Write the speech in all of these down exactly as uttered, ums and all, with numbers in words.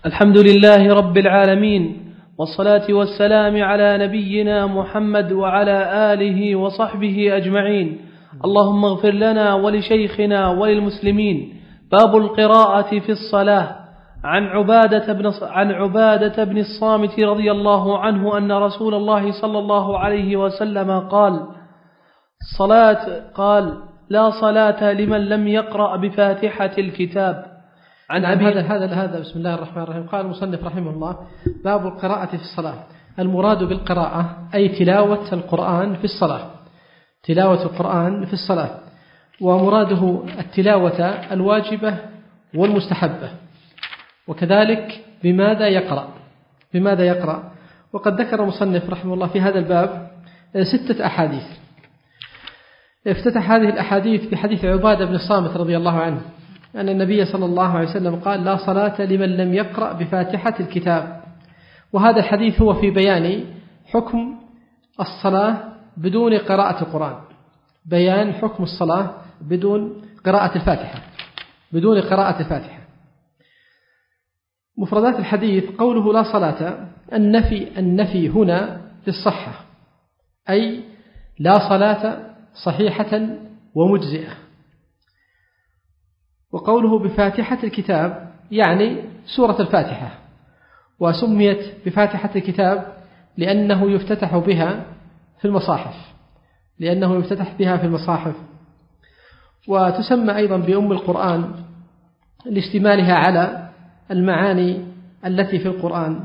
الحمد لله رب العالمين، والصلاة والسلام على نبينا محمد وعلى آله وصحبه أجمعين. اللهم اغفر لنا ولشيخنا وللمسلمين. باب القراءة في الصلاة. عن عبادة بن عن عبادة بن الصامت رضي الله عنه أن رسول الله صلى الله عليه وسلم قال: صلاة قال لا صلاة لمن لم يقرأ بفاتحة الكتاب. عن أبي هذا هذا هذا بسم الله الرحمن الرحيم. قال المصنف رحمه الله: باب القراءة في الصلاة. المراد بالقراءة أي تلاوة القرآن في الصلاة، تلاوة القرآن في الصلاة، ومراده التلاوة الواجبة والمستحبة، وكذلك بماذا يقرأ بماذا يقرأ وقد ذكر المصنف رحمه الله في هذا الباب ستة أحاديث. افتتح هذه الأحاديث بحديث عبادة بن الصامت رضي الله عنه أن النبي صلى الله عليه وسلم قال: لا صلاة لمن لم يقرأ بفاتحة الكتاب. وهذا الحديث هو في بيان حكم الصلاة بدون قراءة القرآن، بيان حكم الصلاة بدون قراءة الفاتحة بدون قراءة الفاتحة. مفردات الحديث: قوله لا صلاة، النفي النفي هنا للصحة، أي لا صلاة صحيحة ومجزئة. وقوله بفاتحة الكتاب يعني سورة الفاتحة، وسميت بفاتحة الكتاب لأنه يفتتح بها في المصاحف لأنه يفتتح بها في المصاحف وتسمى أيضا بأم القرآن لاشتمالها على المعاني التي في القرآن.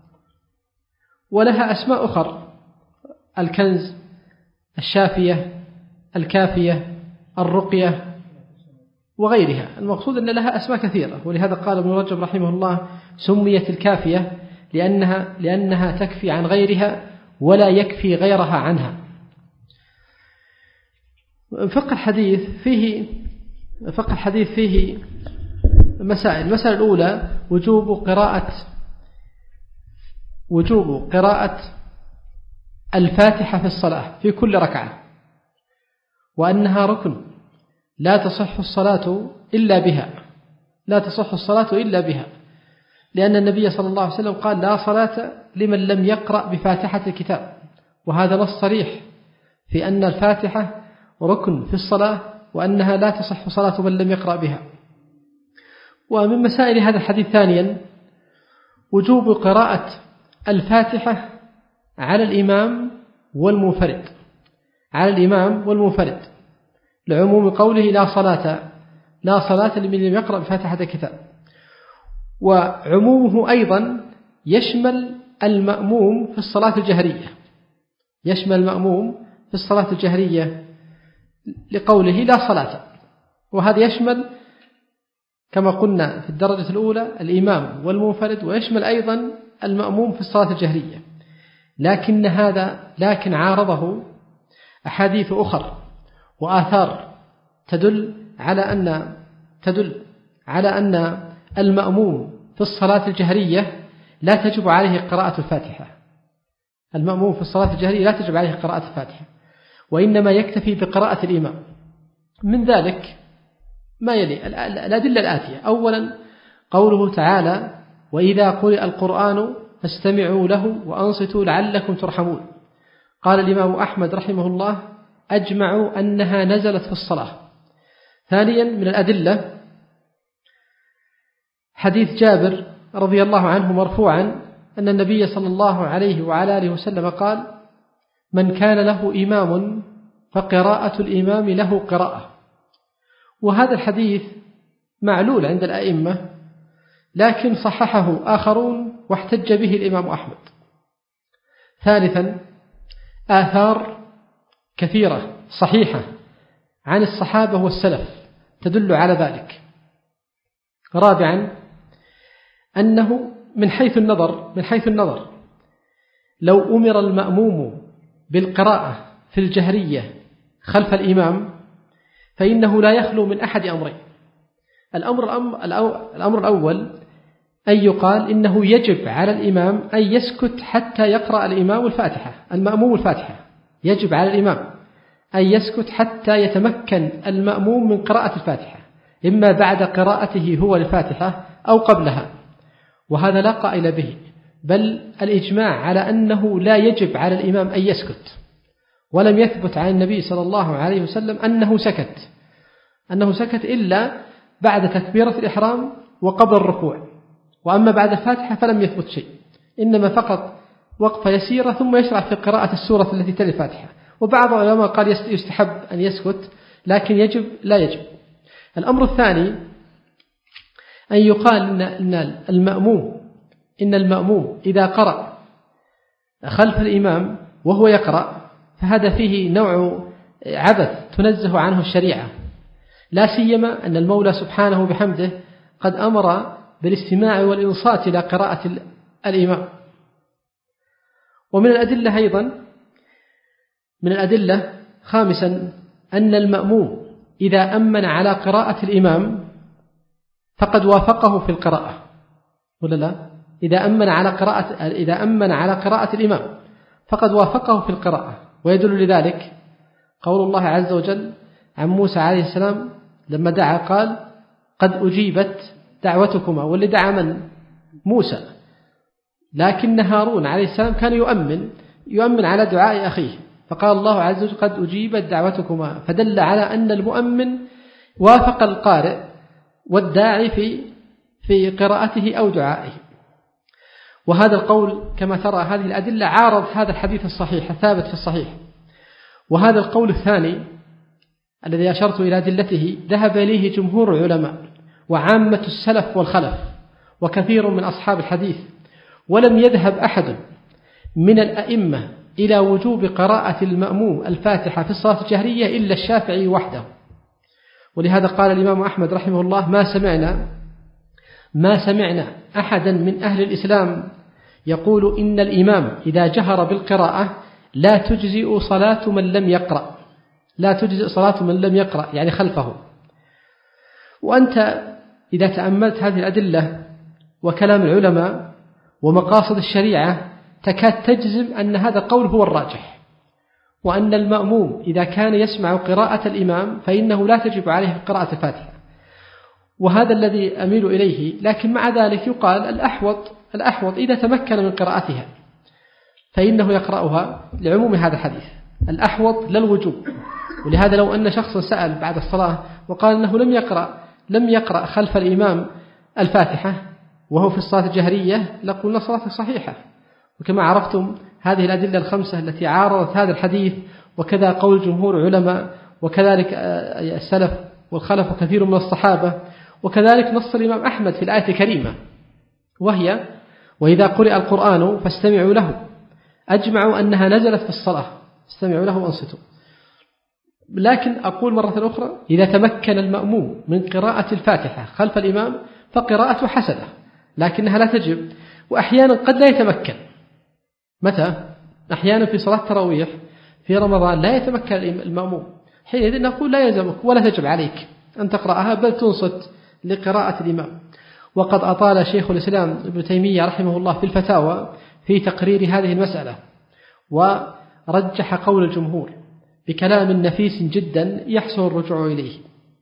ولها أسماء أخرى: الكنز، الشافية، الكافية، الرقية، وغيرها. المقصود أن لها أسماء كثيرة، ولهذا قال ابن رجب رحمه الله: سميت الكافية لأنها, لأنها تكفي عن غيرها ولا يكفي غيرها عنها. فقه الحديث فيه فقه الحديث فيه مسائل. المسألة الأولى: وجوب قراءة وجوب قراءة الفاتحة في الصلاة في كل ركعة، وأنها ركن لا تصح الصلاة إلا بها لا تصح الصلاة إلا بها لأن النبي صلى الله عليه وسلم قال: لا صلاة لمن لم يقرأ بفاتحة الكتاب. وهذا نص صريح في أن الفاتحة ركن في الصلاة، وأنها لا تصح صلاة من لم يقرأ بها. ومن مسائل هذا الحديث ثانيا: وجوب قراءة الفاتحة على الإمام والمنفرد على الإمام والمنفرد لعموم قوله: لا صلاة لا صلاة لمن لم يقرأ بفاتحة الكتاب. وعمومه أيضا يشمل المأموم في الصلاة الجهرية يشمل المأموم في الصلاة الجهرية لقوله: لا صلاة. وهذا يشمل كما قلنا في الدرجة الأولى الإمام والمنفرد، ويشمل أيضا المأموم في الصلاة الجهرية. لكن هذا لكن عارضه أحاديث أخرى وآثار تدل على أن تدل على أن المأموم في الصلاة الجهرية لا تجب عليه قراءة الفاتحة المأموم في الصلاة الجهرية لا تجب عليه قراءة الفاتحة، وإنما يكتفي بقراءة الإمام. من ذلك ما يلي الأدلة الآتية: أولا قوله تعالى: وإذا قرئ القرآن فاستمعوا له وأنصتوا لعلكم ترحمون. قال الإمام أحمد رحمه الله: أجمعوا أنها نزلت في الصلاة. ثانيا من الأدلة حديث جابر رضي الله عنه مرفوعا أن النبي صلى الله عليه وعلى آله وسلم قال: من كان له إمام فقراءة الإمام له قراءة. وهذا الحديث معلول عند الأئمة، لكن صححه آخرون واحتج به الإمام أحمد. ثالثا آثار كثيرة صحيحة عن الصحابة والسلف تدل على ذلك. رابعا أنه من حيث النظر من حيث النظر لو أمر المأموم بالقراءة في الجهرية خلف الإمام فإنه لا يخلو من أحد أمرين. الأمر, الأمر الأول أن يقال إنه يجب على الإمام أن يسكت حتى يقرأ الإمام الفاتحة المأموم الفاتحة يجب على الإمام أن يسكت حتى يتمكن المأموم من قراءة الفاتحة، إما بعد قراءته هو الفاتحة أو قبلها. وهذا لا قائل به، بل الإجماع على أنه لا يجب على الإمام أن يسكت، ولم يثبت عن النبي صلى الله عليه وسلم أنه سكت أنه سكت إلا بعد تكبيرة الإحرام وقبل الركوع، وأما بعد الفاتحة فلم يثبت شيء، إنما فقط وقفة يسيرة ثم يشرع في قراءة السورة التي تلي الفاتحة. وبعض العلماء قال يستحب أن يسكت، لكن يجب لا يجب. الأمر الثاني أن يقال إن المأموم إن المأموم إذا قرأ خلف الإمام وهو يقرأ فهذا فيه نوع عبث تنزه عنه الشريعة، لا سيما أن المولى سبحانه بحمده قد أمر بالاستماع والإنصات إلى قراءة الإمام. ومن الأدلة أيضا من الأدلة خامسا أن المأموم إذا أمن على قراءة الإمام فقد وافقه في القراءة، ولا لا؟ إذا أمن على قراءة إذا أمن على قراءة الإمام فقد وافقه في القراءة. ويدل لذلك قول الله عز وجل عن موسى عليه السلام لما دعا قال قد أجيبت دعوتكما، واللي دعا من؟ موسى، لكن هارون عليه السلام كان يؤمن يؤمن على دعاء أخيه، فقال الله عز وجل قد أجيبت دعوتكما، فدل على أن المؤمن وافق القارئ والداعي في في قراءته أو دعائه. وهذا القول كما ترى هذه الأدلة عارض هذا الحديث الصحيح الثابت في الصحيح. وهذا القول الثاني الذي أشرت إلى أدلته ذهب إليه جمهور العلماء وعامة السلف والخلف وكثير من أصحاب الحديث، ولم يذهب أحد من الأئمة إلى وجوب قراءة المأموم الفاتحة في الصلاة الجهرية إلا الشافعي وحده. ولهذا قال الإمام أحمد رحمه الله ما سمعنا ما سمعنا أحدا من أهل الإسلام يقول إن الإمام إذا جهر بالقراءة لا تجزئ صلاة من لم يقرأ لا تجزئ صلاة من لم يقرأ يعني خلفه. وأنت إذا تأملت هذه الأدلة وكلام العلماء ومقاصد الشريعة تكاد تجزم أن هذا القول هو الراجح، وأن المأموم إذا كان يسمع قراءة الإمام فإنه لا تجب عليه قراءة الفاتحة، وهذا الذي أميل إليه. لكن مع ذلك يقال الأحوط الأحوط إذا تمكن من قراءتها فإنه يقرأها لعموم هذا الحديث، الأحوط للوجوب. ولهذا لو أن شخصا سأل بعد الصلاة وقال أنه لم يقرأ لم يقرأ خلف الإمام الفاتحة وهو في الصلاة الجهرية لقلنا صلاته صحيحة. وكما عرفتم هذه الأدلة الخمسة التي عارضت هذا الحديث، وكذا قول جمهور علماء، وكذلك السلف والخلف وكثير من الصحابة، وكذلك نص الإمام أحمد في الآية الكريمة وهي وإذا قرئ القرآن فاستمعوا له، أجمعوا أنها نزلت في الصلاة، استمعوا له وانصتوا. لكن أقول مرة أخرى إذا تمكن المأموم من قراءة الفاتحة خلف الإمام فقراءته حسنة، لكنها لا تجب. وأحيانا قد لا يتمكن. متى؟ أحيانا في صلاة التراويح في رمضان لا يتمكن المأموم، حينئذ نقول لا يلزمك ولا تجب عليك أن تقرأها بل تنصت لقراءة الإمام. وقد أطال شيخ الإسلام ابن تيمية رحمه الله في الفتاوى في تقرير هذه المسألة، ورجح قول الجمهور بكلام نفيس جدا يحسن الرجوع إليه.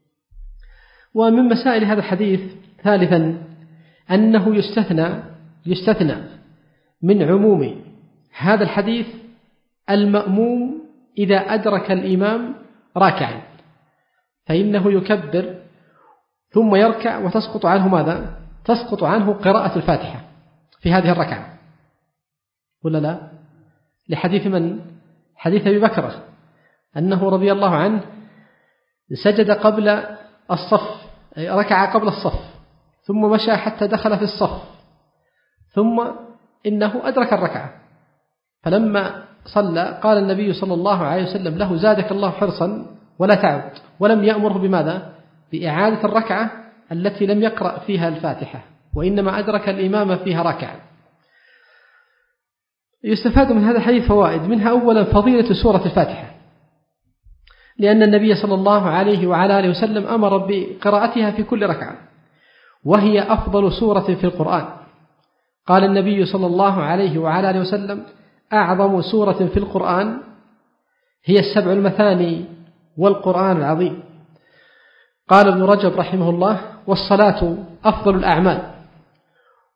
ومن مسائل هذا الحديث ثالثا أنه يستثنى يستثنى من عموم هذا الحديث المأموم إذا أدرك الإمام راكعا، فإنه يكبر ثم يركع وتسقط عنه ماذا؟ تسقط عنه قراءة الفاتحة في هذه الركعة، ولا لا؟ لحديث من؟ حديث أبي بكر أنه رضي الله عنه سجد قبل الصف، أي ركع قبل الصف، ثم مشى حتى دخل في الصف، ثم إنه أدرك الركعة، فلما صلى قال النبي صلى الله عليه وسلم له زادك الله حرصا ولا تعد، ولم يأمره بماذا؟ بإعادة الركعة التي لم يقرأ فيها الفاتحة، وإنما أدرك الإمام فيها ركعة. يستفاد من هذا الحديث فوائد، منها أولا فضيلة سورة الفاتحة، لأن النبي صلى الله عليه وعلى آله وسلم أمر بقراءتها في كل ركعة، وهي أفضل سورة في القرآن. قال النبي صلى الله عليه وعلى آله وسلم أعظم سورة في القرآن هي السبع المثاني والقرآن العظيم. قال ابن رجب رحمه الله والصلاة أفضل الأعمال،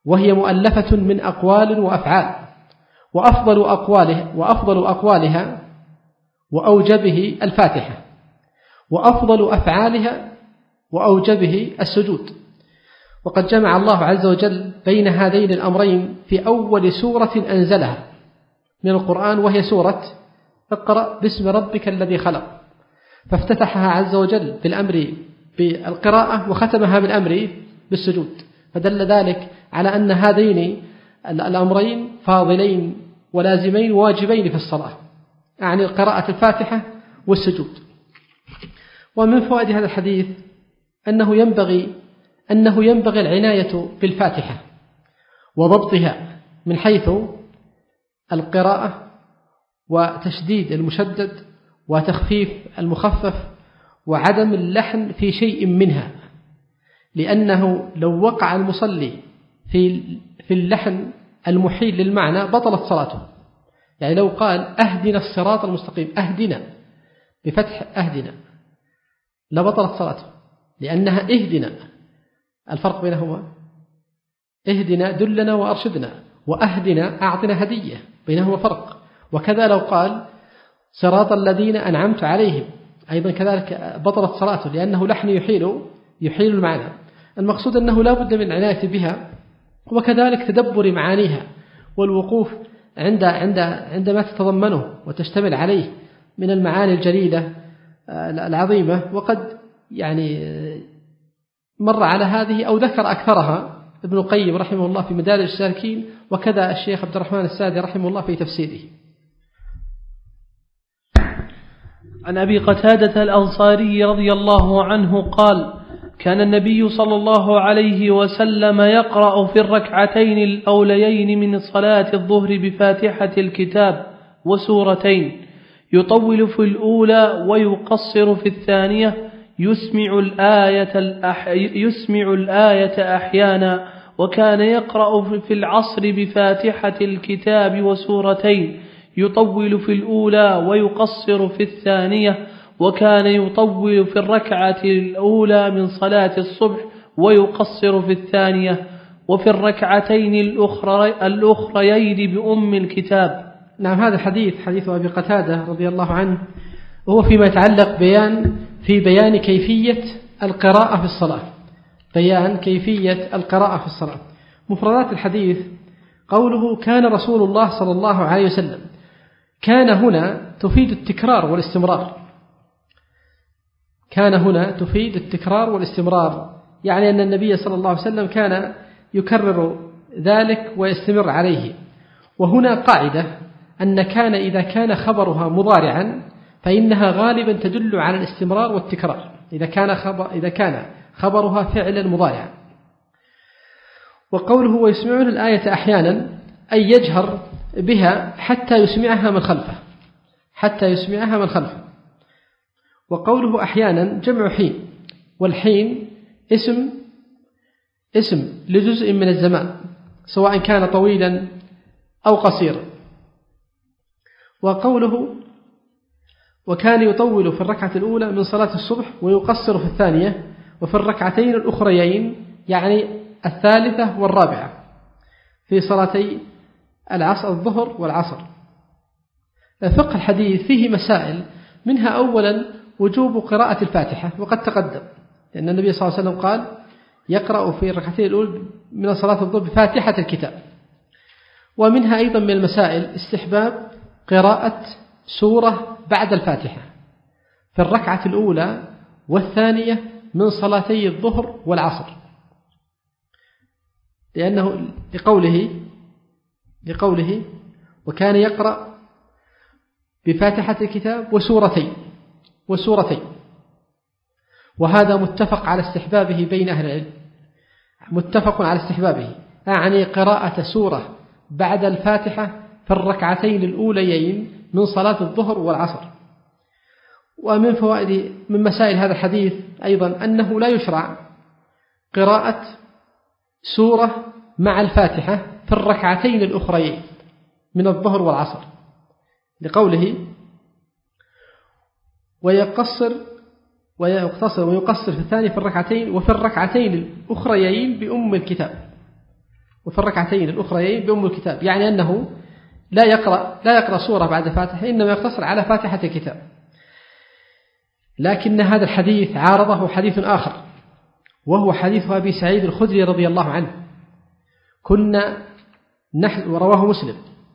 وهي مؤلفة من أقوال وأفعال، وأفضل أقواله وأفضل أقوالها وأوجبه الفاتحة، وأفضل أفعالها وأوجبه السجود. وقد جمع الله عز وجل بين هذين الأمرين في أول سورة أنزلها من القرآن، وهي سورة اقرأ باسم ربك الذي خلق، فافتتحها عز وجل بالأمر بالقراءة وختمها بالأمر بالسجود، فدل ذلك على أن هذين الأمرين فاضلين ولازمين واجبين في الصلاة، يعني قراءة الفاتحة والسجود. ومن فوائد هذا الحديث أنه ينبغي أنه ينبغي العناية بالفاتحة وضبطها من حيث القراءة وتشديد المشدد وتخفيف المخفف وعدم اللحن في شيء منها، لأنه لو وقع المصلي في في اللحن المحيل للمعنى بطلت صلاته. يعني لو قال أهدنا الصراط المستقيم، أهدنا بفتح أهدنا، لبطلت صلاته، لأنها اهدنا، الفرق بينهما اهدنا دلنا وأرشدنا، وأهدنا أعطنا هدية، بينهما فرق. وكذا لو قال صراط الذين أنعمت عليهم، أيضا كذلك بطلت صلاته، لأنه لحن يحيل يحيل المعنى. المقصود أنه لا بد من العناية بها، وكذلك تدبر معانيها والوقوف عند عند عندما تتضمنه وتشتمل عليه من المعاني الجليلة العظيمة. وقد يعني مر على هذه أو ذكر أكثرها ابن القيم رحمه الله في مدارج السالكين، وكذا الشيخ عبد الرحمن السعدي رحمه الله في تفسيره. عن أبي قتادة الأنصاري رضي الله عنه قال: كان النبي صلى الله عليه وسلم يقرأ في الركعتين الأوليين من صلاة الظهر بفاتحة الكتاب وسورتين، يطول في الأولى ويقصر في الثانية، يسمع الآية, الأح... يسمع الآية أحيانا، وكان يقرأ في العصر بفاتحة الكتاب وسورتين، يطول في الأولى ويقصر في الثانية، وكان يطول في الركعة الأولى من صلاة الصبح ويقصر في الثانية، وفي الركعتين الأخرى الأخريين بأم الكتاب. نعم، هذا الحديث حديث أبي قتادة رضي الله عنه، وهو فيما يتعلق بيان في بيان كيفية القراءة في الصلاة، بيان كيفية القراءة في الصلاة. مفردات الحديث قوله كان رسول الله صلى الله عليه وسلم، كان هنا تفيد التكرار والاستمرار، كان هنا تفيد التكرار والاستمرار، يعني أن النبي صلى الله عليه وسلم كان يكرر ذلك ويستمر عليه. وهنا قاعدة أن كان إذا كان خبرها مضارعا فإنها غالبا تدل على الاستمرار والتكرار، إذا كان خبر إذا كان خبرها فعلا مضارعا. وقوله ويسمعون الآية أحيانا أي يجهر بها حتى يسمعها من خلفه، حتى يسمعها من خلفه. وقوله أحيانا جمع حين، والحين اسم اسم لجزء من الزمان سواء كان طويلا أو قصيرا. وقوله وكان يطول في الركعة الأولى من صلاة الصبح ويقصر في الثانية، وفي الركعتين الأخريين يعني الثالثة والرابعة في صلاتي العصر الظهر والعصر. فقه الحديث فيه مسائل، منها أولا وجوب قراءة الفاتحة، وقد تقدم، لأن النبي صلى الله عليه وسلم قال يقرأ في الركعتين الأولى من صلاة الظهر بفاتحة الكتاب. ومنها أيضا من المسائل استحباب قراءة سورة بعد الفاتحة في الركعة الأولى والثانية من صلاتي الظهر والعصر، لأنه لقوله لقوله وكان يقرأ بفاتحة الكتاب وسورتين وسورتين وهذا متفق على استحبابه بين أهل العلم، متفق على استحبابه، أعني قراءة سورة بعد الفاتحة في الركعتين الأوليين من صلاة الظهر والعصر. ومن فوائد من مسائل هذا الحديث أيضا أنه لا يشرع قراءة سورة مع الفاتحة في الركعتين الأخريين من الظهر والعصر، لقوله ويقصر ويقتصر ويقصر في الثاني في الركعتين وفي الركعتين الأخريين بأم الكتاب. وفي الركعتين الأخريين بأم الكتاب، يعني أنه لا يقرأ لا يقرأ سورة بعد الفاتحة، إنما يقتصر على فاتحة الكتاب. لكن هذا الحديث عارضه حديث آخر، وهو حديث أبي سعيد الخدري رضي الله عنه، كنا نحن ورواه مسلم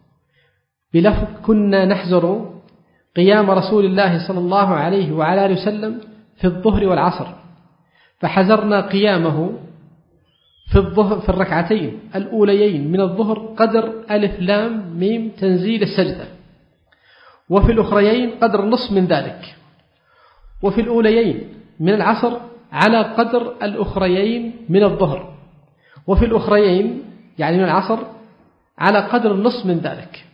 بلفظ كنا نحزر قيام رسول الله صلى الله عليه وعلى آله وسلم في الظهر والعصر، فحزرنا قيامه في الظهر في الركعتين الأوليين من الظهر قدر ألف لام ميم تنزيل السجدة، وفي الأخريين قدر نصف من ذلك، وفي الأوليين من العصر على قدر الأخريين من الظهر، وفي الأخريين يعني من العصر على قدر النصف من ذلك.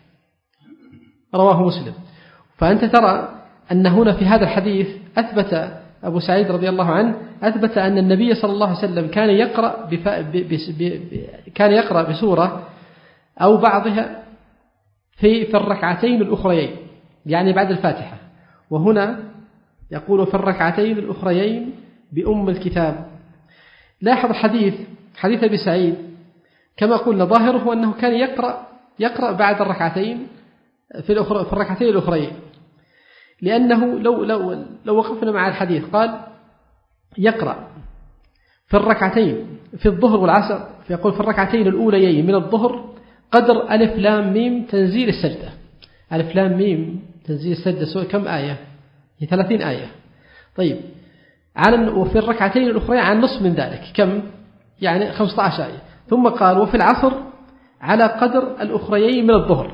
رواه مسلم. فأنت ترى أن هنا في هذا الحديث أثبت أبو سعيد رضي الله عنه أثبت أن النبي صلى الله عليه وسلم كان يقرأ بف... ب... ب... ب... كان يقرأ بسورة أو بعضها في في الركعتين الأخريين، يعني بعد الفاتحة، وهنا يقول في الركعتين الأخريين بأم الكتاب. لاحظ حديث حديث أبي سعيد كما قلنا ظاهره أنه كان يقرأ يقرأ بعد الركعتين في الأخرى في الركعتين الأخريين، لأنه لو لو لو وقفنا مع الحديث قال يقرأ في الركعتين في الظهر والعصر، فيقول في الركعتين الأوليين من الظهر قدر ألف لام ميم تنزيل السجدة. ألف لام ميم تنزيل السجدة كم آية؟ هي ثلاثين آية. طيب على وفي الركعتين الأخرين عن نصف من ذلك كم؟ يعني خمسة عشر آية. ثم قال وفي العصر على قدر الأخريين من الظهر،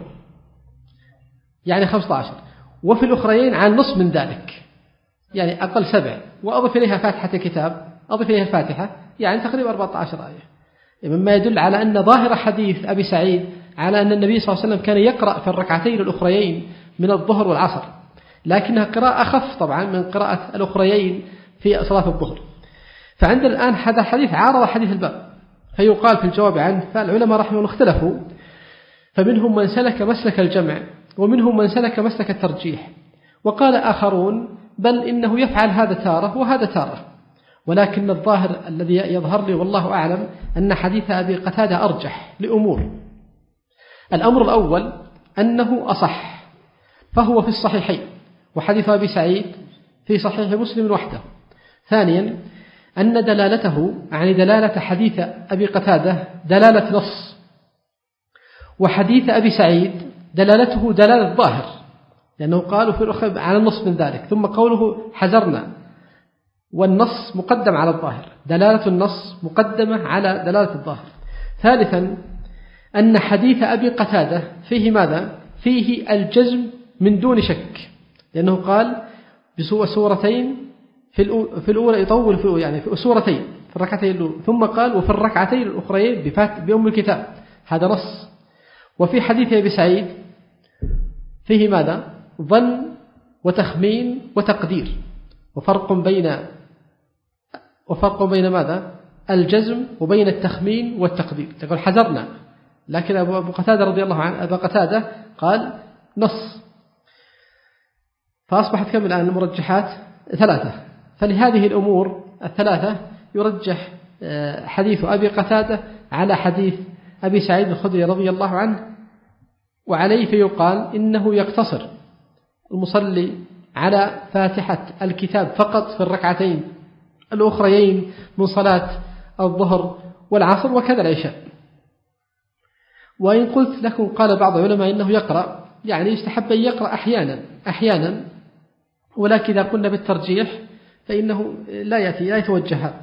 يعني خمسة عشر، وفي الأخرين عن نصف من ذلك، يعني أقل سبع، وأضف إليها فاتحة الكتاب، أضف إليها الفاتحة، يعني تقريبا أربعة عشر آية، مما يدل على أن ظاهر حديث أبي سعيد على أن النبي صلى الله عليه وسلم كان يقرأ في الركعتين الأخريين من الظهر والعصر، لكنها قراءة أخف طبعا من قراءة الأخريين في صلاة الظهر. فعندنا الآن هذا الحديث عارض حديث الباب، فيقال في الجواب عنه فالعلماء رحمه الله اختلفوا، فمنهم من سلك مسلك الجمع ومنهم من سلك مسلك الترجيح، وقال آخرون بل إنه يفعل هذا تارة وهذا تارة، ولكن الظاهر الذي يظهر لي والله أعلم أن حديث أبي قتادة أرجح لأمور. الأمر الأول أنه أصح، فهو في الصحيحين، وحديث أبي سعيد في صحيح مسلم وحده. ثانيا أن دلالته يعني دلالة حديث أبي قتادة دلالة نص، وحديث أبي سعيد دلالته دلالة ظاهر، لأنه قالوا في الأخر على النص من ذلك، ثم قوله حزرنا، والنص مقدم على الظاهر، دلالة النص مقدمة على دلالة الظاهر. ثالثا أن حديث أبي قتادة فيه ماذا؟ فيه الجزم من دون شك، لأنه قال بسوء سورتين في الأولى يطول في يعني في سورتين في الركعتين الأولى، ثم قال وفي الركعتين الأخرين بفات بأم الكتاب، هذا نص. وفي حديث أبي سعيد فيه ماذا؟ ظن وتخمين وتقدير، وفرق بين وفرق بين ماذا؟ الجزم وبين التخمين والتقدير. تقول حذرنا، لكن أبو قتادة رضي الله عنه أبو قتادة قال نص. فأصبحت كم الآن المرجحات؟ ثلاثة. فلهذه الأمور الثلاثة يرجح حديث أبي قتادة على حديث أبي سعيد الخدري رضي الله عنه، وعليه فيقال إنه يقتصر المصلي على فاتحة الكتاب فقط في الركعتين الأخريين من صلاة الظهر والعصر وكذا العشاء. وإن قلت لكم قال بعض العلماء إنه يقرأ، يعني يستحب أن يقرأ أحيانا أحيانا ولكن إذا قلنا بالترجيح فإنه لا يأتي لا يتوجه هذا.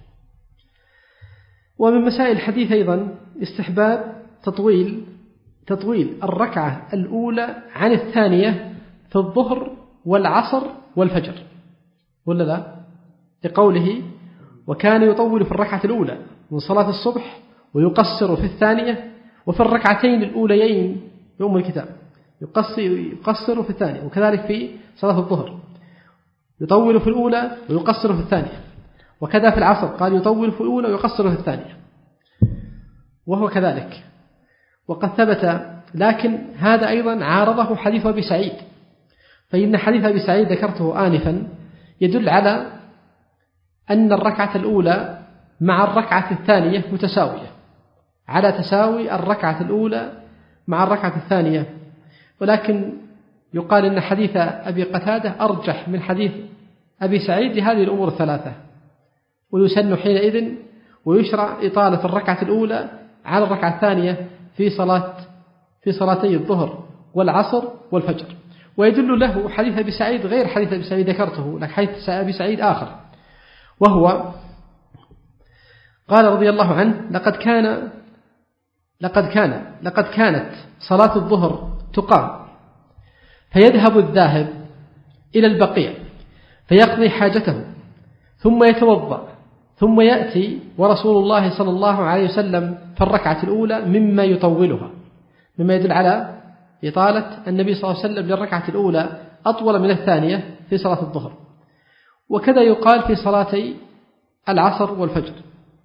ومن مسائل الحديث أيضا استحباب تطويل تطويل الركعة الأولى عن الثانية في الظهر والعصر والفجر، ولا لا؟ لقوله وكان يطول في الركعة الأولى من صلاة الصبح ويقصر في الثانية، وفي الركعتين الأوليين يوم الكتاب يقصر في الثانية، وكذلك في صلاة الظهر يطول في الأولى ويقصر في الثانية، وكذا في العصر قال يطول في الأولى ويقصر في الثانية، وهو كذلك. وقد ثبت، لكن هذا أيضا عارضه حديث أبي سعيد، فإن حديث أبي سعيد ذكرته آنفا يدل على أن الركعة الأولى مع الركعة الثانية متساوية، على تساوي الركعة الأولى مع الركعة الثانية، ولكن يقال إن حديث أبي قتادة أرجح من حديث أبي سعيد لهذه الأمور الثلاثة، ويسن حينئذ ويشرع إطالة الركعة الأولى على الركعة الثانية في صلاة في صلاتي الظهر والعصر والفجر. ويدل له حديث أبي سعيد غير حديث أبي سعيد ذكرته، لكن حديث أبي سعيد آخر، وهو قال رضي الله عنه: لقد كان لقد كان لقد كانت صلاة الظهر تقام، فيذهب الذاهب إلى البقيع فيقضي حاجته ثم يتوضأ ثم يأتي ورسول الله صلى الله عليه وسلم في الركعة الأولى مما يطولها، مما يدل على إطالة النبي صلى الله عليه وسلم للركعة الأولى أطول من الثانية في صلاة الظهر. وكذا يقال في صلاتي العصر والفجر.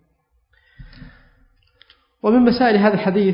ومن مسائل هذا الحديث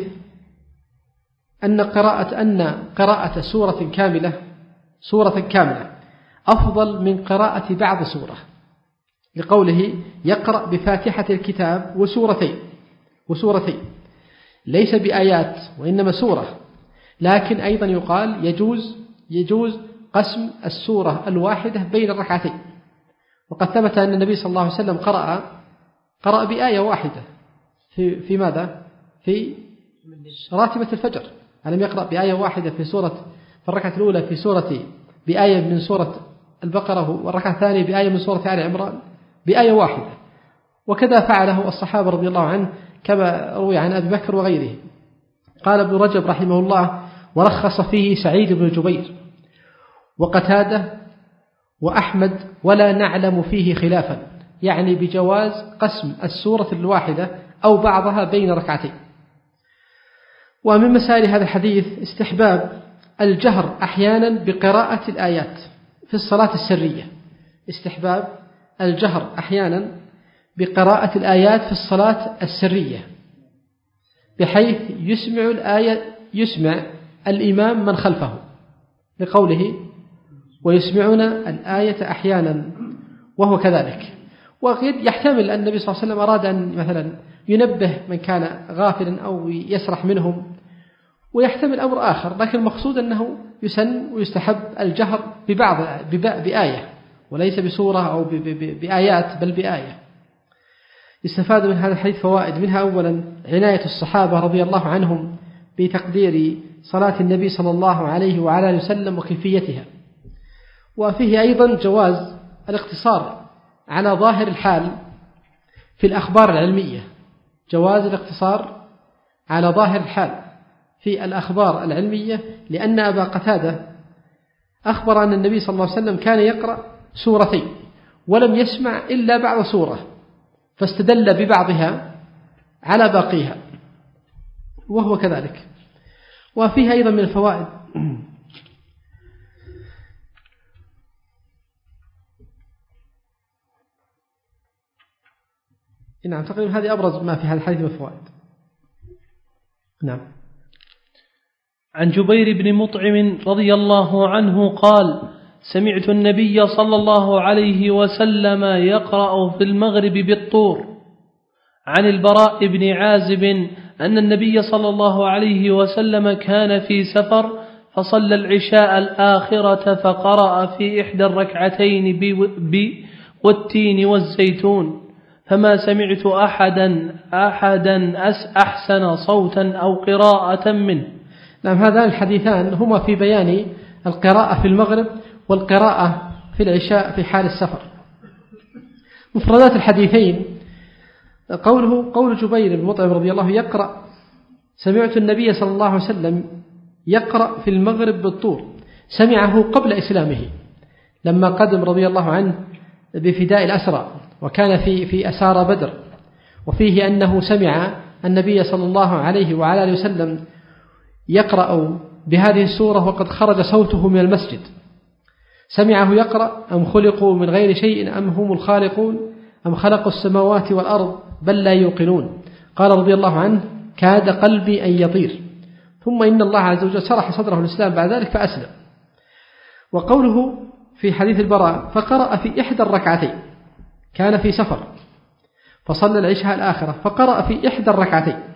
أن قراءة أن قراءة سورة كاملة سورة كاملة أفضل من قراءة بعض سورة، لقوله: يقرأ بفاتحة الكتاب وسورتين وسورتين ليس بآيات وإنما سورة. لكن أيضا يقال يجوز يجوز قسم السورة الواحدة بين الركعتين، وقد ثبت أن النبي صلى الله عليه وسلم قرأ قرأ بآية واحدة في في ماذا في راتبة الفجر، ألم يقرأ بآية واحدة في سورة في الركعة الأولى في سورة بآية من سورة البقرة، والركعة الثانية بآية من سورة آل عمران بآية واحدة. وكذا فعله الصحابة رضي الله عنه كما روي عن أبي بكر وغيره. قال ابن رجب رحمه الله: ورخص فيه سعيد بن جبير وقتادة وأحمد ولا نعلم فيه خلافا، يعني بجواز قسم السورة الواحدة أو بعضها بين ركعتين. ومن مسائل هذا الحديث استحباب الجهر أحيانا بقراءة الآيات في الصلاة السرية، استحباب الجهر أحيانا بقراءة الآيات في الصلاة السرية، بحيث يسمع الآية يسمع الإمام من خلفه، لقوله: ويسمعون الآية أحيانا، وهو كذلك. وقد يحتمل أن النبي صلى الله عليه وسلم أراد أن مثلا ينبه من كان غافلا أو يسرح منهم، ويحتمل أمر آخر، لكن المقصود أنه يسن ويستحب الجهر ببعض بآية وليس بسورة أو بآيات بل بآية. يستفاد من هذا الحديث فوائد، منها أولا عناية الصحابة رضي الله عنهم بتقدير صلاة النبي صلى الله عليه وعلى آله وسلم وكيفيتها، وفيه أيضا جواز الاقتصار على ظاهر الحال في الأخبار العلمية، جواز الاقتصار على ظاهر الحال في الأخبار العلمية، لأن أبا قتادة أخبر أن النبي صلى الله عليه وسلم كان يقرأ سورتين ولم يسمع إلا بعض سورة، فاستدل ببعضها على باقيها، وهو كذلك. وفيها أيضا من الفوائد نعم تقريبا هذه أبرز ما في هذا الحديث من الفوائد. نعم. عن جبير بن مطعم رضي الله عنه قال: سمعت النبي صلى الله عليه وسلم يقرأ في المغرب بالطور. عن البراء بن عازب أن النبي صلى الله عليه وسلم كان في سفر فصلى العشاء الآخرة فقرأ في إحدى الركعتين بالتين والزيتون، فما سمعت أحدا أحدا أحسن صوتا أو قراءة منه. نعم، هذان الحديثان هما في بيان القراءة في المغرب والقراءة في العشاء في حال السفر. مفردات الحديثين قوله قول جبير بن مطعم رضي الله يقرأ، سمعت النبي صلى الله عليه وسلم يقرأ في المغرب بالطور، سمعه قبل إسلامه لما قدم رضي الله عنه بفداء الأسرى، وكان في في أسار بدر، وفيه أنه سمع النبي صلى الله عليه وعلى آله وسلم يقرأ بهذه السورة وقد خرج صوته من المسجد، سمعه يقرأ: أم خلقوا من غير شيء أم هم الخالقون أم خلقوا السماوات والأرض بل لا يوقنون. قال رضي الله عنه: كاد قلبي أن يطير، ثم إن الله عز وجل شرح صدره الإسلام بعد ذلك فأسلم. وقوله في حديث البراء: فقرأ في إحدى الركعتين، كان في سفر فصلى العشاء الآخرة فقرأ في إحدى الركعتين،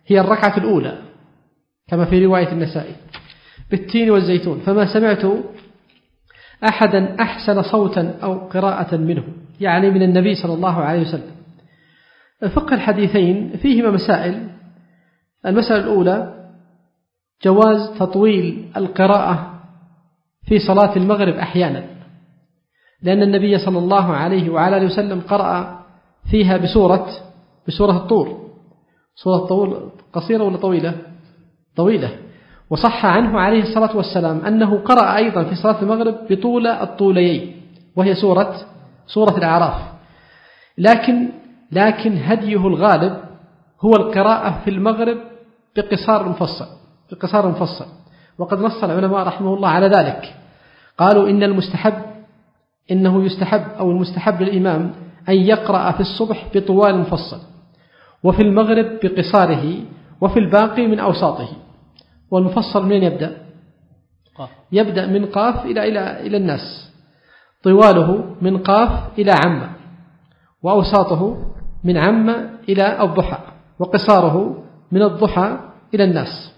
هي الركعة الأولى كما في رواية النسائي بالتين والزيتون، فما سمعت أحدا أحسن صوتا أو قراءة منه، يعني من النبي صلى الله عليه وسلم. فقه الحديثين فيهما مسائل. المسألة الأولى جواز تطويل القراءة في صلاة المغرب أحيانا، لأن النبي صلى الله عليه وعلى آله وسلم قرأ فيها بسورة بسورة الطور. سورة الطور قصيرة ولا طويلة؟ طويلة. وصح عنه عليه الصلاة والسلام أنه قرأ أيضا في صلاة المغرب بطول الطوليين، وهي سورة سورة الأعراف. لكن لكن هديه الغالب هو القراءة في المغرب بقصار مفصل بقصار مفصل وقد نص العلماء رحمه الله على ذلك. قالوا إن المستحب إنه يستحب أو المستحب للإمام أن يقرأ في الصبح بطوال مفصل، وفي المغرب بقصاره، وفي الباقي من أوساطه. والمفصل من يبدأ؟ يبدأ من قاف إلى إلى إلى الناس، طواله من قاف إلى عم، وأوساطه من عم إلى الضحى، وقصاره من الضحى إلى الناس.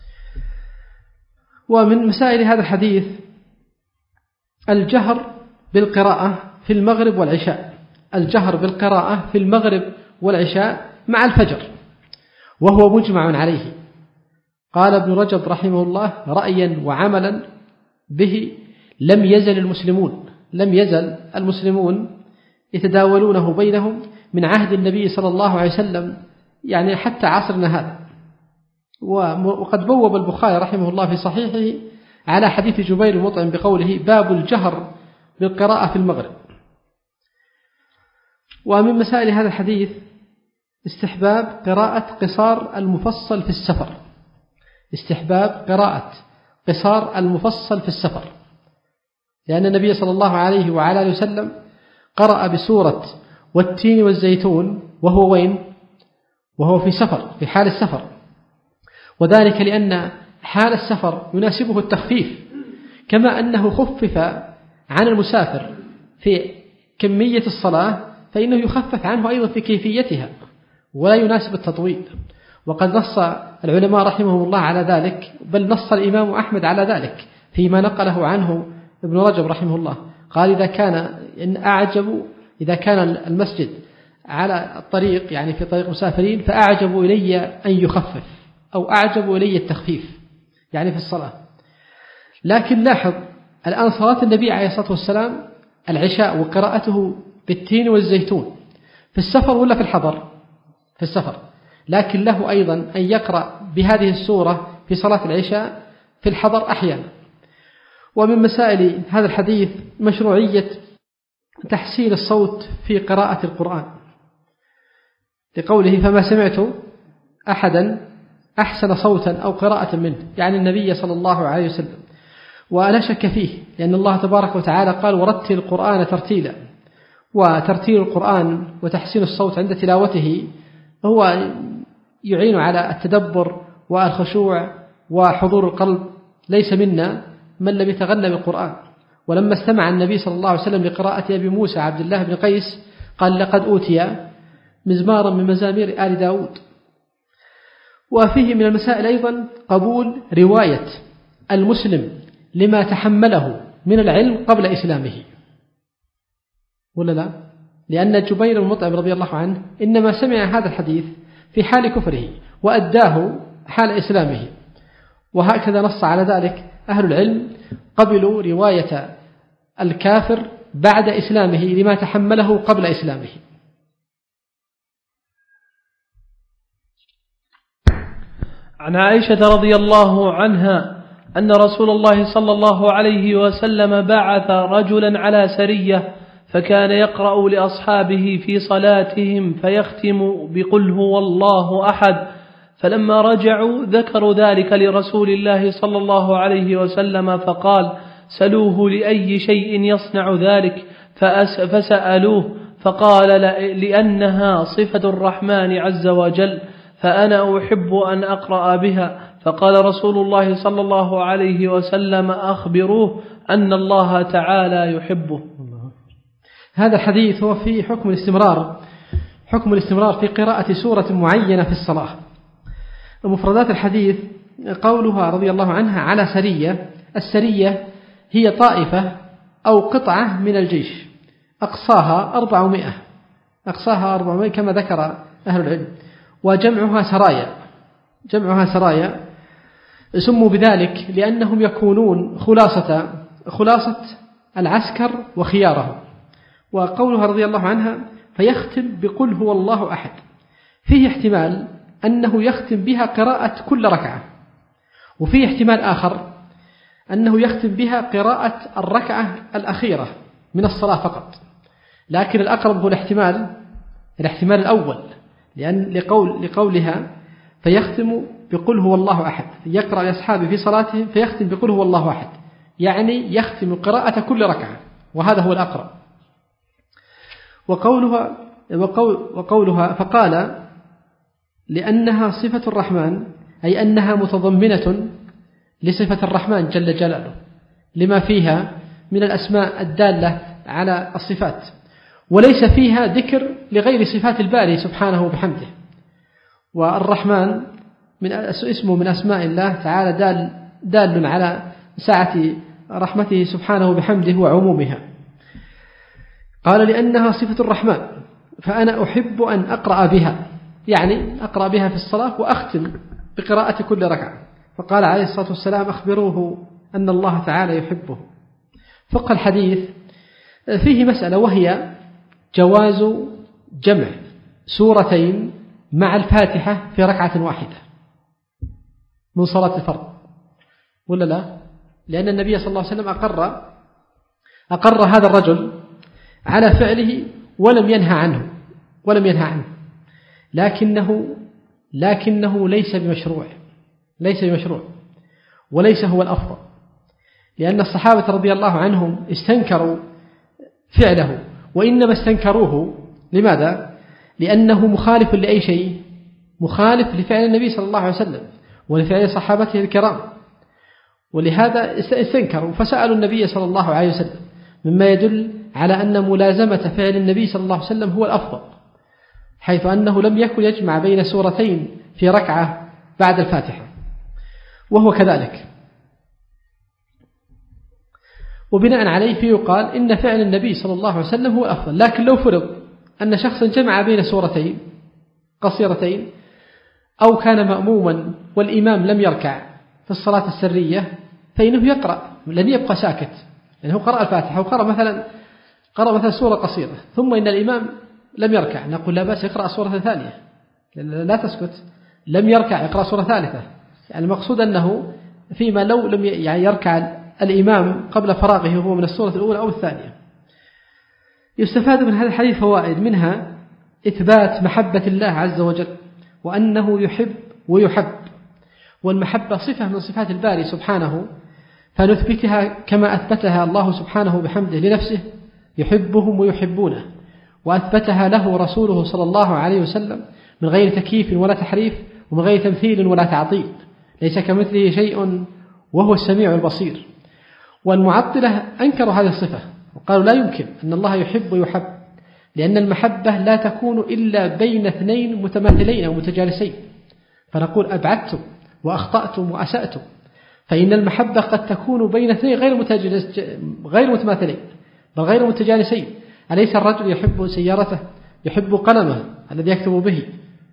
ومن مسائل هذا الحديث الجهر بالقراءة في المغرب والعشاء، الجهر بالقراءة في المغرب والعشاء مع الفجر، وهو مجمع عليه. قال ابن رجب رحمه الله رأيا وعملا به لم يزل المسلمون لم يزل المسلمون يتداولونه بينهم من عهد النبي صلى الله عليه وسلم، يعني حتى عصرنا هذا. وقد بوب البخاري رحمه الله في صحيحه على حديث جبير المطعم بقوله باب الجهر بالقراءة في المغرب. ومن مسائل هذا الحديث استحباب قراءة قصار المفصل في السفر استحباب قراءة قصار المفصل في السفر لأن النبي صلى الله عليه وعلى آله وسلم قرأ بسورة والتين والزيتون وهو وين؟ وهو في سفر، في حال السفر، وذلك لأن حال السفر يناسبه التخفيف، كما أنه خفف عن المسافر في كمية الصلاة فإنه يخفف عنه أيضا في كيفيتها ولا يناسب التطويل. وقد نص العلماء رحمهم الله على ذلك، بل نص الإمام أحمد على ذلك فيما نقله عنه ابن رجب رحمه الله. قال إذا كان إن أعجب إذا كان المسجد على الطريق، يعني في طريق مسافرين، فأعجب إلي أن يخفف أو أعجب إلي التخفيف، يعني في الصلاة. لكن لاحظ الآن صلاة النبي عليه الصلاة والسلام العشاء وقراءته بالتين والزيتون في السفر ولا في الحضر؟ في السفر، لكن له أيضا أن يقرأ بهذه السورة في صلاة العشاء في الحضر أحيانا. ومن مسائل هذا الحديث مشروعية تحسين الصوت في قراءة القرآن، لقوله فما سمعت أحدا أحسن صوتا أو قراءة منه، يعني النبي صلى الله عليه وسلم. ولا شك فيه، لأن الله تبارك وتعالى قال ورتل القرآن ترتيلا، وترتيل القرآن وتحسين الصوت عند تلاوته هو يعين على التدبر والخشوع وحضور القلب. ليس منا من لم يتغنى بالقرآن. ولما استمع النبي صلى الله عليه وسلم لقراءة أبي موسى عبد الله بن قيس قال لقد أوتي مزمارا من مزامير آل داود. وفيه من المسائل أيضا قبول رواية المسلم لما تحمله من العلم قبل إسلامه، ولا لا؟ لأن جبير المطعم رضي الله عنه إنما سمع هذا الحديث في حال كفره وأداه حال إسلامه، وهكذا نص على ذلك أهل العلم قبلوا رواية الكافر بعد إسلامه لما تحمله قبل إسلامه. عن عائشة رضي الله عنها أن رسول الله صلى الله عليه وسلم بعث رجلا على سرية، فكان يقرأ لأصحابه في صلاتهم فيختم بقل هو الله أحد، فلما رجعوا ذكروا ذلك لرسول الله صلى الله عليه وسلم فقال سلوه لأي شيء يصنع ذلك، فسألوه فقال لأنها صفة الرحمن عز وجل، فأنا أحب أن أقرأ بها. فقال رسول الله صلى الله عليه وسلم أخبروه أن الله تعالى يحبه. هذا الحديث هو في حكم الاستمرار حكم الاستمرار في قراءة سورة معينة في الصلاة. مفردات الحديث قولها رضي الله عنها على سرية. السرية هي طائفة أو قطعة من الجيش أقصاها أربعمائة أقصاها أربعمائة كما ذكر أهل العلم، وجمعها سرايا جمعها سرايا سموا بذلك لأنهم يكونون خلاصة خلاصة العسكر وخياره. وقولها رضي الله عنها فيختم بقل هو الله أحد، فيه احتمال أنه يختم بها قراءة كل ركعة، وفيه احتمال آخر أنه يختم بها قراءة الركعة الأخيرة من الصلاة فقط، لكن الأقرب هو الاحتمال الاحتمال الأول، لأن لقول لقولها فيختم بقل هو الله أحد، يقرأ لأصحابه في صلاتهم فيختم بقل هو الله أحد، يعني يختم قراءة كل ركعة، وهذا هو الأقرب. وقولها وقول وقولها فقال لأنها صفة الرحمن، أي أنها متضمنة لصفة الرحمن جل جلاله لما فيها من الأسماء الدالة على الصفات، وليس فيها ذكر لغير صفات الباري سبحانه وبحمده. والرحمن من اسمه من أسماء الله تعالى دال, دال على سعة رحمته سبحانه وبحمده وعمومها. قال لأنها صفة الرحمن فأنا أحب أن أقرأ بها، يعني أقرأ بها في الصلاة وأختم بقراءة كل ركعة. فقال عليه الصلاة والسلام أخبروه أن الله تعالى يحبه. فقه الحديث فيه مسألة، وهي جواز جمع سورتين مع الفاتحة في ركعة واحدة من صلاة الفرض، ولا لا؟ لأن النبي صلى الله عليه وسلم أقر أقر هذا الرجل على فعله ولم ينهى عنه ولم ينهى عنه لكنه لكنه ليس بمشروع ليس بمشروع وليس هو الأفضل، لأن الصحابة رضي الله عنهم استنكروا فعله، وإنما استنكروه لماذا؟ لأنه مخالف لأي شيء، مخالف لفعل النبي صلى الله عليه وسلم ولفعل صحابته الكرام، ولهذا استنكروا فسألوا النبي صلى الله عليه وسلم، مما يدل على أن ملازمة فعل النبي صلى الله عليه وسلم هو الأفضل، حيث أنه لم يكن يجمع بين سورتين في ركعة بعد الفاتحة، وهو كذلك. وبناء عليه فيقال إن فعل النبي صلى الله عليه وسلم هو الأفضل. لكن لو فرض أن شخصا جمع بين سورتين قصيرتين أو كان مأموما والإمام لم يركع في الصلاة السرية، فإنه يقرأ، لن يبقى ساكت، لأنه يعني قرأ الفاتحة وقرأ مثلا قرأ مثلا سورة قصيرة، ثم إن الإمام لم يركع، نقول لا بأس يقرأ سورة ثانية، لا تسكت، لم يركع يقرأ سورة ثالثة. يعني المقصود أنه فيما لو لم يعني يركع الإمام قبل فراغه هو من السورة الأولى أو الثانية. يستفاد من هذا الحديث فوائد، منها إثبات محبة الله عز وجل، وأنه يحب ويحب، والمحبة صفة من صفات الباري سبحانه، فنثبتها كما أثبتها الله سبحانه بحمده لنفسه يحبهم ويحبونه، وأثبتها له رسوله صلى الله عليه وسلم من غير تكييف ولا تحريف ومن غير تمثيل ولا تعطيل، ليس كمثله شيء وهو السميع البصير. والمعطلة أنكروا هذه الصفة وقالوا لا يمكن أن الله يحب ويحب، لأن المحبة لا تكون إلا بين اثنين متماثلين أو متجالسين، فنقول أبعدتم وأخطأتم وأسأتم، فإن المحبة قد تكون بين اثنين غير غير متماثلين بل غير متجانسين. أليس الرجل يحب سيارته، يحب قلمه الذي يكتب به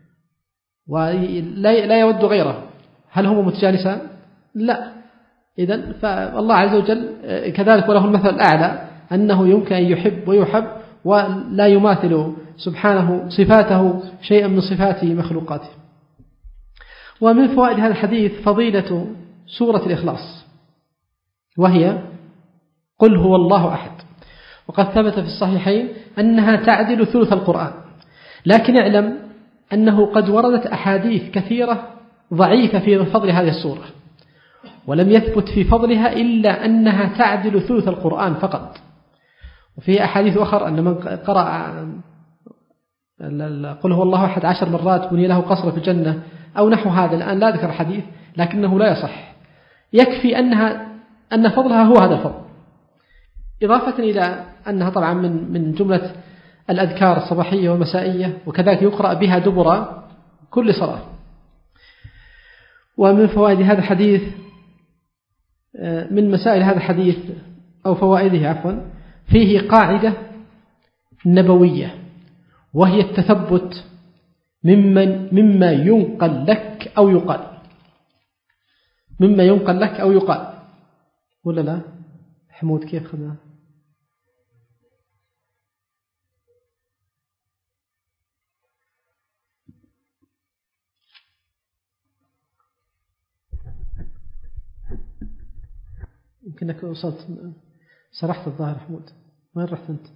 ولا يود غيره، هل هما متجانسان؟ لا. إذن فالله عز وجل كذلك وله المثل الأعلى، أنه يمكن أن يحب ويحب ولا يماثل سبحانه صفاته شيئا من صفات مخلوقاته. ومن فوائد هذا الحديث فضيلة سورة الإخلاص، وهي قل هو الله أحد، وقد ثبت في الصحيحين أنها تعدل ثلث القرآن، لكن اعلم أنه قد وردت أحاديث كثيرة ضعيفة في فضل هذه السورة، ولم يثبت في فضلها إلا أنها تعدل ثلث القرآن فقط. وفي أحاديث أخرى أن من قرأ قل هو الله أحد عشر مرات بني له قصر في الجنة أو نحو هذا، الآن لا ذكر الحديث لكنه لا يصح، يكفي أنها أن فضلها هو هذا الفضل، إضافة إلى أنها طبعا من من جملة الأذكار الصباحية والمسائية، وكذلك يقرأ بها دبر كل صلاة. ومن فوائد هذا الحديث، من مسائل هذا الحديث أو فوائده عفوا، فيه قاعدة نبوية، وهي التثبت ممن مما ينقل لك أو يقال، مما ينقل لك أو يقال، ولا لا؟ حمود كيف خذها؟ يمكنك وصلت سرحت الظاهر حمود. وين رحت أنت؟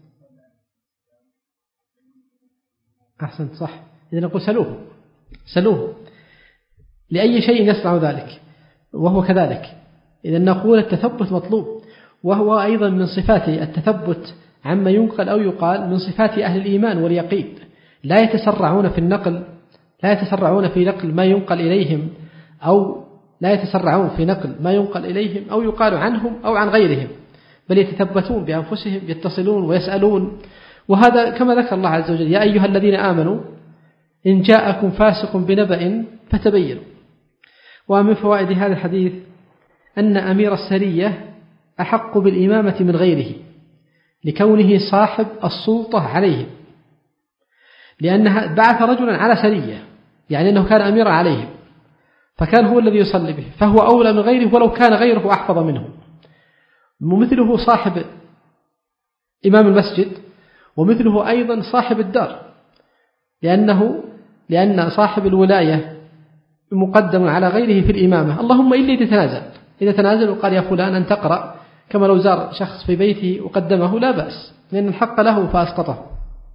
أحسنت صح. إذا نقول سلوه سلوه لأي شيء يصنع ذلك، وهو كذلك. إذا نقول التثبت مطلوب، وهو أيضا من صفات التثبت عما ينقل أو يقال من صفات أهل الإيمان واليقين، لا يتسرعون في النقل، لا يتسرعون في نقل ما ينقل إليهم، أو لا يتسرعون في نقل ما ينقل إليهم أو يقال عنهم أو عن غيرهم، بل يتثبتون بأنفسهم، يتصلون ويسألون. وهذا كما ذكر الله عز وجل: يا أيها الذين آمنوا إن جاءكم فاسق بنبأ فتبينوا. ومن فوائد هذا الحديث أن أمير السرية أحق بالإمامة من غيره، لكونه صاحب السلطة عليهم، لأنها بعث رجلا على سرية، يعني أنه كان أميرا عليهم، فكان هو الذي يصلي به، فهو أولى من غيره ولو كان غيره أحفظ منه. ومثله صاحب إمام المسجد، ومثله أيضا صاحب الدار، لأنه لأن صاحب الولاية مقدم على غيره في الإمامة، اللهم إلا إذا تنازل، إذا تنازل وقال يا فلان أن تقرأ، كما لو زار شخص في بيته وقدمه لا بأس، لأن الحق له فأسقطه.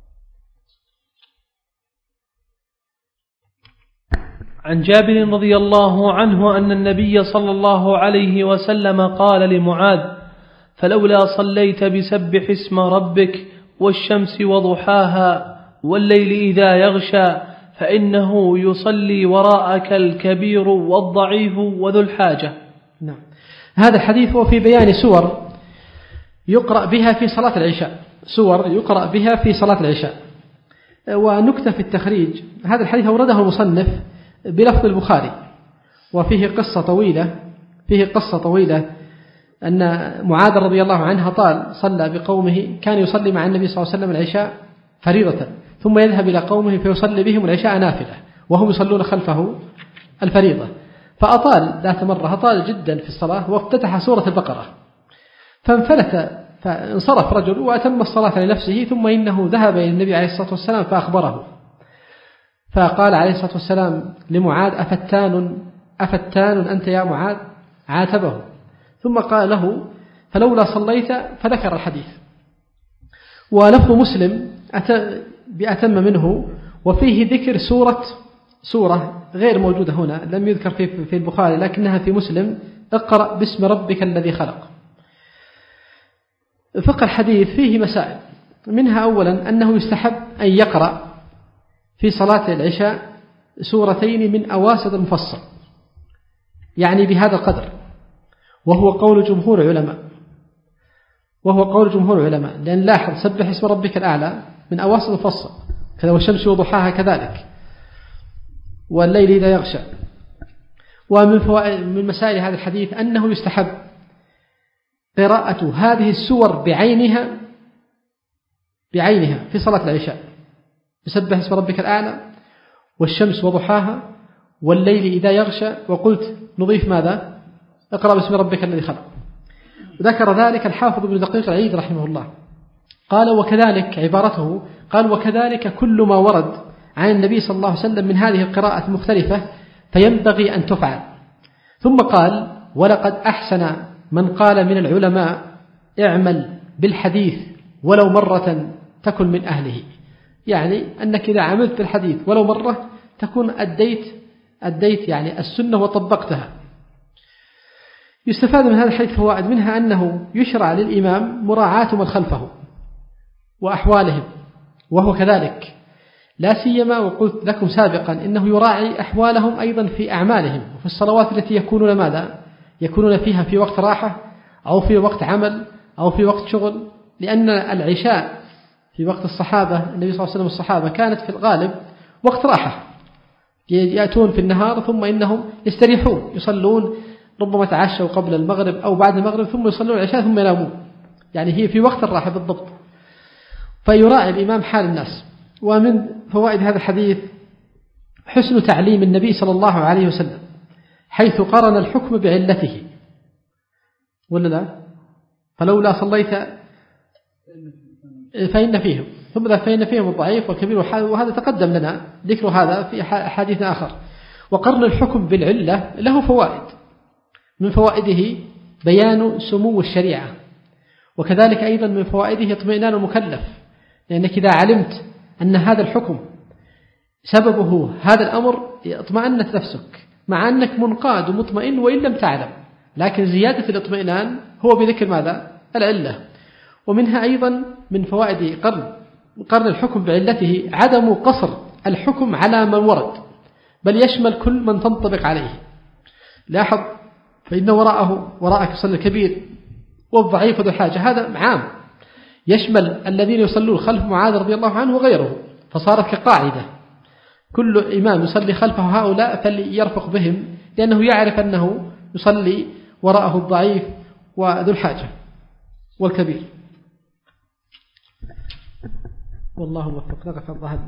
عن جابر رضي الله عنه أن النبي صلى الله عليه وسلم قال لمعاذ: فلولا صليت بسبح اسم ربك والشمس وضحاها والليل إذا يغشى فإنه يصلي وراءك الكبير والضعيف وذو الحاجة. نعم. هذا الحديث هو في بيان سور يقرأ بها في صلاة العشاء، سور يقرأ بها في صلاة العشاء. ونكتة في التخريج: هذا الحديث أورده المصنف بلفظ البخاري، وفيه قصة طويلة فيه قصة طويلة أن معاذ رضي الله عنه طال صلى بقومه، كان يصلي مع النبي صلى الله عليه وسلم العشاء فريضة، ثم يذهب إلى قومه فيصلي بهم العشاء نافلة وهم يصلون خلفه الفريضة، فأطال ذات مرة، أطال جدا في الصلاة، وافتتح سورة البقرة، فانفلت فانصرف رجل وأتم الصلاة لنفسه، ثم إنه ذهب إلى النبي عليه الصلاة والسلام فأخبره، فقال عليه الصلاة والسلام لمعاذ: أفتان أفتان أنت يا معاذ؟ عاتبه، ثم قال له: فلولا صليت، فذكر الحديث. ولفظ مسلم بأتم منه، وفيه ذكر سورة سورة غير موجودة هنا، لم يذكر في في البخاري لكنها في مسلم: اقرأ باسم ربك الذي خلق. فقه الحديث فيه مسائل، منها أولا أنه يستحب أن يقرأ في صلاة العشاء سورتين من أواسط المفصل، يعني بهذا القدر، وهو قول جمهور العلماء وهو قول جمهور العلماء لأن لاحظ: سبح اسم ربك الأعلى من أواسط المفصل كذا، والشمس وضحاها كذلك، والليل إذا يغشى. ومن فوائد من مسائل هذا الحديث أنه يستحب قراءة هذه السور بعينها بعينها في صلاة العشاء: سبح اسم ربك الأعلى، والشمس وضحاها، والليل إذا يغشى. وقلت نضيف ماذا؟ اقرأ باسم ربك الذي خلق. ذكر ذلك الحافظ ابن دقيق العيد رحمه الله، قال: وكذلك عبارته، قال: وكذلك كل ما ورد عن النبي صلى الله عليه وسلم من هذه القراءة المختلفة فينبغي أن تفعل. ثم قال: ولقد أحسن من قال من العلماء: اعمل بالحديث ولو مرة تكن من أهله، يعني أنك إذا عملت بالحديث ولو مرة تكون أديت أديت يعني السنة وطبقتها. يستفاد من هذا الحديث فوائد، منها أنه يشرع للإمام مراعاة من خلفه وأحوالهم، وهو كذلك لا سيما، وقلت لكم سابقا إنه يراعي أحوالهم أيضا في أعمالهم وفي الصلوات التي يكونون ماذا؟ يكونون فيها في وقت راحة أو في وقت عمل أو في وقت شغل، لأن العشاء في وقت الصحابة، النبي صلى الله عليه وسلم الصحابة، كانت في الغالب وقت راحة، يأتون في النهار ثم إنهم يستريحون يصلون، ربما تعشوا قبل المغرب أو بعد المغرب ثم يصلون العشاء ثم ينامون، يعني هي في وقت الراحة بالضبط. فيراعي الإمام حال الناس. ومن فوائد هذا الحديث حسن تعليم النبي صلى الله عليه وسلم حيث قرن الحكم بعلته، ولا لا؟ فلولا صليت فإن فيهم، ثم ذا فإن فيهم الضعيف والكبير، وهذا تقدم لنا ذكر هذا في حديث آخر. وقرن الحكم بالعلة له فوائد، من فوائده بيان سمو الشريعة، وكذلك أيضا من فوائده اطمئنان المكلف، لأنك إذا علمت أن هذا الحكم سببه هذا الأمر اطمأنت نفسك، مع أنك منقاد ومطمئن وإن لم تعلم، لكن زيادة الاطمئنان هو بذكر ماذا؟ العلة. ومنها أيضا من فوائد قرن قرن الحكم بعلته عدم قصر الحكم على من ورد، بل يشمل كل من تنطبق عليه. لاحظ، فإن وراءه وراءك يصلي الكبير والضعيف وذو الحاجة، هذا عام يشمل الذين يصلون خلف معاذ رضي الله عنه وغيره، فصارت كقاعدة كل إمام يصلي خلفه هؤلاء فليرفق بهم، لأنه يعرف أنه يصلي وراءه الضعيف وذو الحاجة والكبير. والله موفق.